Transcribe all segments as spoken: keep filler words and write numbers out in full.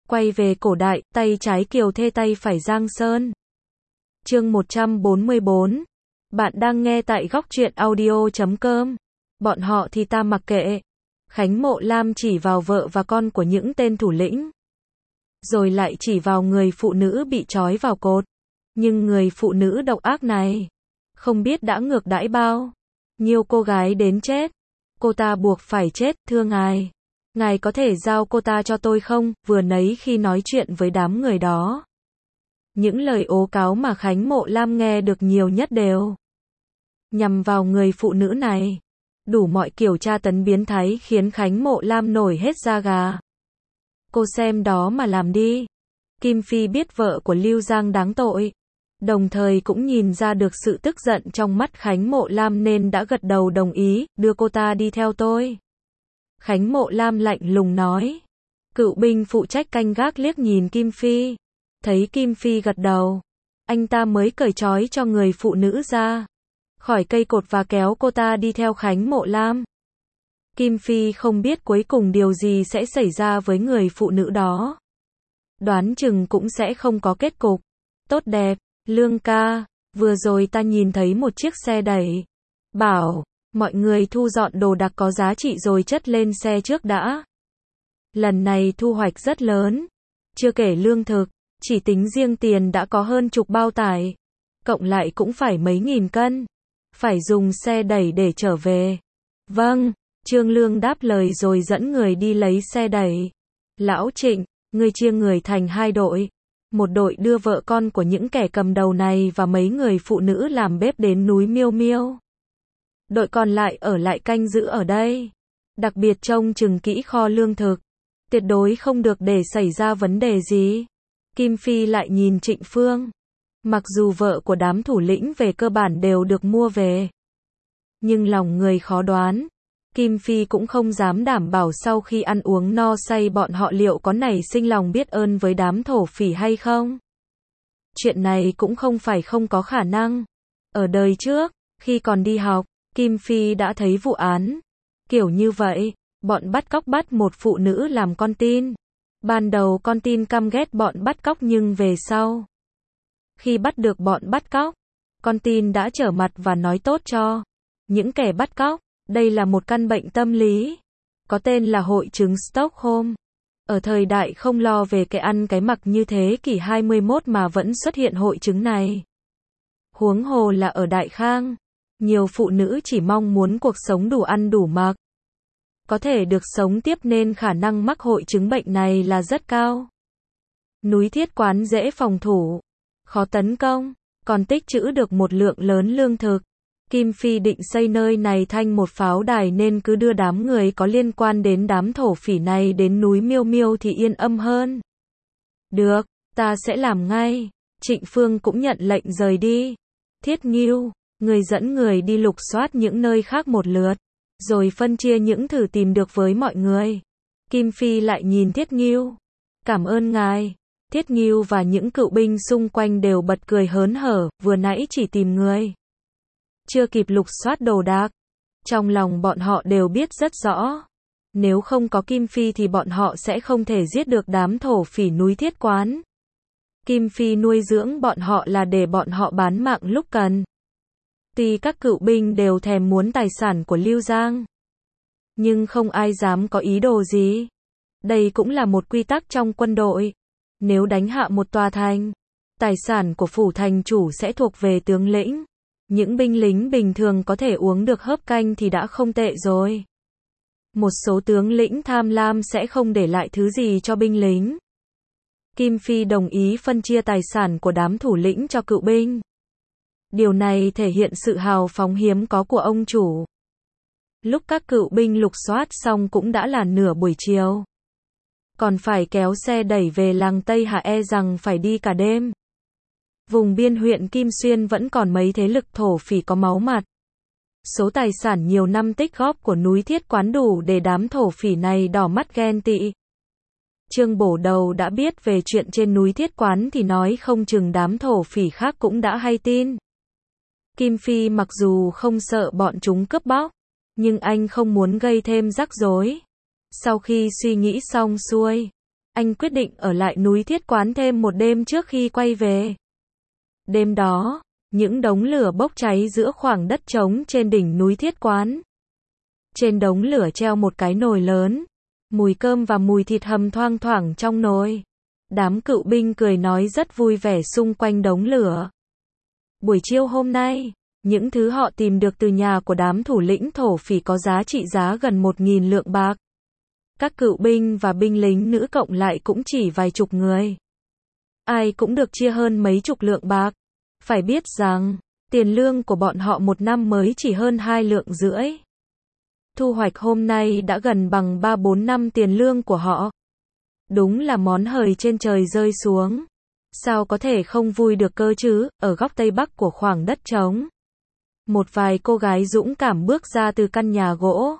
Quay về cổ đại, tay trái Kiều Thê tay phải Giang Sơn. Chương một trăm bốn mươi bốn. Bạn đang nghe tại góc truyện audio chấm com. Bọn họ thì ta mặc kệ. Khánh Mộ Lam chỉ vào vợ và con của những tên thủ lĩnh. Rồi lại chỉ vào người phụ nữ bị trói vào cột. Nhưng người phụ nữ độc ác này, không biết đã ngược đãi bao nhiêu cô gái đến chết. Cô ta buộc phải chết, thưa ngài. Ngài có thể giao cô ta cho tôi không? Vừa nãy khi nói chuyện với đám người đó, những lời ố cáo mà Khánh Mộ Lam nghe được nhiều nhất đều nhằm vào người phụ nữ này. Đủ mọi kiểu tra tấn biến thái khiến Khánh Mộ Lam nổi hết da gà. Cô xem đó mà làm đi. Kim Phi biết vợ của Lưu Giang đáng tội, đồng thời cũng nhìn ra được sự tức giận trong mắt Khánh Mộ Lam nên đã gật đầu đồng ý, đưa cô ta đi theo tôi. Khánh Mộ Lam lạnh lùng nói. Cựu binh phụ trách canh gác liếc nhìn Kim Phi. Thấy Kim Phi gật đầu, anh ta mới cởi trói cho người phụ nữ ra khỏi cây cột và kéo cô ta đi theo Khánh Mộ Lam. Kim Phi không biết cuối cùng điều gì sẽ xảy ra với người phụ nữ đó. Đoán chừng cũng sẽ không có kết cục tốt đẹp. Lương ca, vừa rồi ta nhìn thấy một chiếc xe đẩy. Bảo mọi người thu dọn đồ đạc có giá trị rồi chất lên xe trước đã. Lần này thu hoạch rất lớn. Chưa kể lương thực, chỉ tính riêng tiền đã có hơn chục bao tải. Cộng lại cũng phải mấy nghìn cân. Phải dùng xe đẩy để trở về. Vâng, Trương Lương đáp lời rồi dẫn người đi lấy xe đẩy. Lão Trịnh, ngươi chia người thành hai đội. Một đội đưa vợ con của những kẻ cầm đầu này và mấy người phụ nữ làm bếp đến núi Miêu Miêu. Đội còn lại ở lại canh giữ ở đây. Đặc biệt trông chừng kỹ kho lương thực. Tuyệt đối không được để xảy ra vấn đề gì. Kim Phi lại nhìn Trịnh Phương. Mặc dù vợ của đám thủ lĩnh về cơ bản đều được mua về, nhưng lòng người khó đoán. Kim Phi cũng không dám đảm bảo sau khi ăn uống no say bọn họ liệu có nảy sinh lòng biết ơn với đám thổ phỉ hay không. Chuyện này cũng không phải không có khả năng. Ở đời trước, khi còn đi học, Kim Phi đã thấy vụ án kiểu như vậy. Bọn bắt cóc bắt một phụ nữ làm con tin. Ban đầu con tin căm ghét bọn bắt cóc nhưng về sau, khi bắt được bọn bắt cóc, con tin đã trở mặt và nói tốt cho những kẻ bắt cóc. Đây là một căn bệnh tâm lý, có tên là hội chứng Stockholm. Ở thời đại không lo về cái ăn cái mặc như thế kỷ hai mươi mốt mà vẫn xuất hiện hội chứng này. Huống hồ là ở Đại Khang, nhiều phụ nữ chỉ mong muốn cuộc sống đủ ăn đủ mặc, có thể được sống tiếp nên khả năng mắc hội chứng bệnh này là rất cao. Núi Thiết Quán dễ phòng thủ, khó tấn công, còn tích trữ được một lượng lớn lương thực. Kim Phi định xây nơi này thành một pháo đài nên cứ đưa đám người có liên quan đến đám thổ phỉ này đến núi Miêu Miêu thì yên âm hơn. Được, ta sẽ làm ngay. Trịnh Phương cũng nhận lệnh rời đi. Thiết Ngưu, người dẫn người đi lục soát những nơi khác một lượt, rồi phân chia những thử tìm được với mọi người. Kim Phi lại nhìn Thiết Ngưu. Cảm ơn ngài. Thiết Ngưu và những cựu binh xung quanh đều bật cười hớn hở, vừa nãy chỉ tìm người, chưa kịp lục soát đồ đạc. Trong lòng bọn họ đều biết rất rõ, nếu không có Kim Phi thì bọn họ sẽ không thể giết được đám thổ phỉ núi Thiết Quán. Kim Phi nuôi dưỡng bọn họ là để bọn họ bán mạng lúc cần. Tuy các cựu binh đều thèm muốn tài sản của Lưu Giang, nhưng không ai dám có ý đồ gì. Đây cũng là một quy tắc trong quân đội. Nếu đánh hạ một tòa thành, tài sản của phủ thành chủ sẽ thuộc về tướng lĩnh. Những binh lính bình thường có thể uống được hớp canh thì đã không tệ rồi. Một số tướng lĩnh tham lam sẽ không để lại thứ gì cho binh lính. Kim Phi đồng ý phân chia tài sản của đám thủ lĩnh cho cựu binh. Điều này thể hiện sự hào phóng hiếm có của ông chủ. Lúc các cựu binh lục soát xong cũng đã là nửa buổi chiều. Còn phải kéo xe đẩy về làng Tây Hạ e rằng phải đi cả đêm. Vùng biên huyện Kim Xuyên vẫn còn mấy thế lực thổ phỉ có máu mặt. Số tài sản nhiều năm tích góp của núi Thiết Quán đủ để đám thổ phỉ này đỏ mắt ghen tị. Trương Bổ Đầu đã biết về chuyện trên núi Thiết Quán thì nói không chừng đám thổ phỉ khác cũng đã hay tin. Kim Phi mặc dù không sợ bọn chúng cướp bóc, nhưng anh không muốn gây thêm rắc rối. Sau khi suy nghĩ xong xuôi, anh quyết định ở lại núi Thiết Quán thêm một đêm trước khi quay về. Đêm đó, những đống lửa bốc cháy giữa khoảng đất trống trên đỉnh núi Thiết Quán. Trên đống lửa treo một cái nồi lớn, mùi cơm và mùi thịt hầm thoang thoảng trong nồi. Đám cựu binh cười nói rất vui vẻ xung quanh đống lửa. Buổi chiều hôm nay, những thứ họ tìm được từ nhà của đám thủ lĩnh thổ phỉ có giá trị giá gần một nghìn lượng bạc. Các cựu binh và binh lính nữ cộng lại cũng chỉ vài chục người. Ai cũng được chia hơn mấy chục lượng bạc. Phải biết rằng, tiền lương của bọn họ một năm mới chỉ hơn hai lượng rưỡi. Thu hoạch hôm nay đã gần bằng ba bốn năm tiền lương của họ. Đúng là món hời trên trời rơi xuống. Sao có thể không vui được cơ chứ, ở góc tây bắc của khoảng đất trống. Một vài cô gái dũng cảm bước ra từ căn nhà gỗ.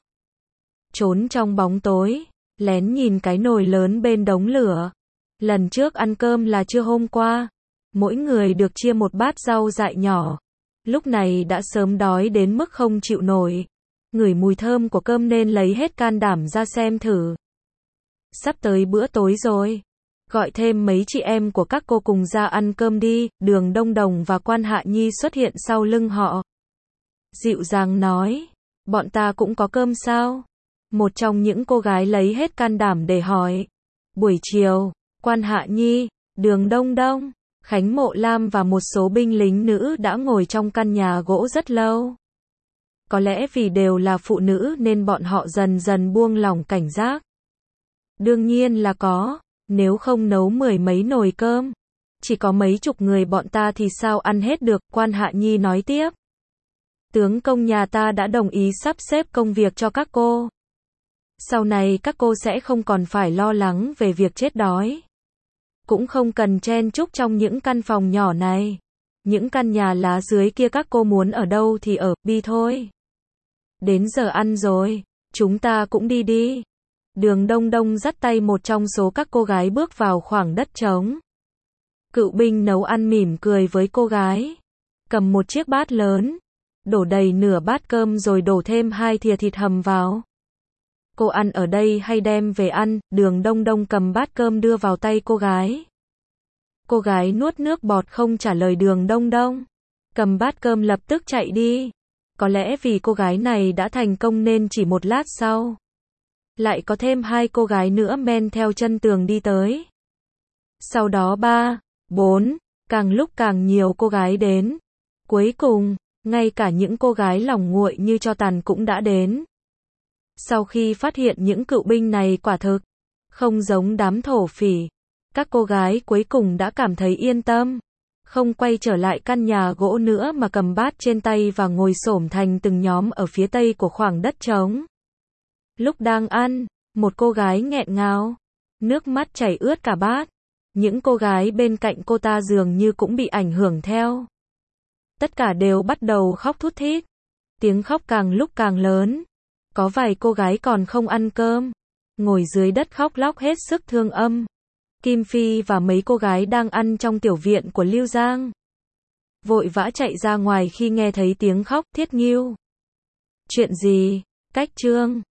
Trốn trong bóng tối, lén nhìn cái nồi lớn bên đống lửa. Lần trước ăn cơm là trưa hôm qua. Mỗi người được chia một bát rau dại nhỏ. Lúc này đã sớm đói đến mức không chịu nổi. Ngửi mùi thơm của cơm nên lấy hết can đảm ra xem thử. Sắp tới bữa tối rồi. Gọi thêm mấy chị em của các cô cùng ra ăn cơm đi. Đường Đông Đồng và Quan Hạ Nhi xuất hiện sau lưng họ. Dịu dàng nói. Bọn ta cũng có cơm sao? Một trong những cô gái lấy hết can đảm để hỏi. Buổi chiều, Quan Hạ Nhi, Đường Đông Đông, Khánh Mộ Lam và một số binh lính nữ đã ngồi trong căn nhà gỗ rất lâu. Có lẽ vì đều là phụ nữ nên bọn họ dần dần buông lỏng cảnh giác. Đương nhiên là có, nếu không nấu mười mấy nồi cơm, chỉ có mấy chục người bọn ta thì sao ăn hết được, Quan Hạ Nhi nói tiếp. Tướng công nhà ta đã đồng ý sắp xếp công việc cho các cô. Sau này các cô sẽ không còn phải lo lắng về việc chết đói. Cũng không cần chen chúc trong những căn phòng nhỏ này. Những căn nhà lá dưới kia các cô muốn ở đâu thì ở, đi thôi. Đến giờ ăn rồi, chúng ta cũng đi đi. Đường Đông Đông dắt tay một trong số các cô gái bước vào khoảng đất trống. Cựu binh nấu ăn mỉm cười với cô gái. Cầm một chiếc bát lớn, đổ đầy nửa bát cơm rồi đổ thêm hai thìa thịt hầm vào. Cô ăn ở đây hay đem về ăn? Đường Đông Đông cầm bát cơm đưa vào tay cô gái. Cô gái nuốt nước bọt không trả lời Đường Đông Đông. Cầm bát cơm lập tức chạy đi. Có lẽ vì cô gái này đã thành công nên chỉ một lát sau, lại có thêm hai cô gái nữa men theo chân tường đi tới. Sau đó ba, bốn, càng lúc càng nhiều cô gái đến. Cuối cùng, ngay cả những cô gái lòng nguội như tro tàn cũng đã đến. Sau khi phát hiện những cựu binh này quả thực không giống đám thổ phỉ, các cô gái cuối cùng đã cảm thấy yên tâm, không quay trở lại căn nhà gỗ nữa mà cầm bát trên tay và ngồi xổm thành từng nhóm ở phía tây của khoảng đất trống. Lúc đang ăn, một cô gái nghẹn ngào, nước mắt chảy ướt cả bát. Những cô gái bên cạnh cô ta dường như cũng bị ảnh hưởng theo. Tất cả đều bắt đầu khóc thút thít. Tiếng khóc càng lúc càng lớn. Có vài cô gái còn không ăn cơm, ngồi dưới đất khóc lóc hết sức thương âm. Kim Phi và mấy cô gái đang ăn trong tiểu viện của Lưu Giang vội vã chạy ra ngoài khi nghe thấy tiếng khóc. Thiết Ngưu. Chuyện gì? Cách chương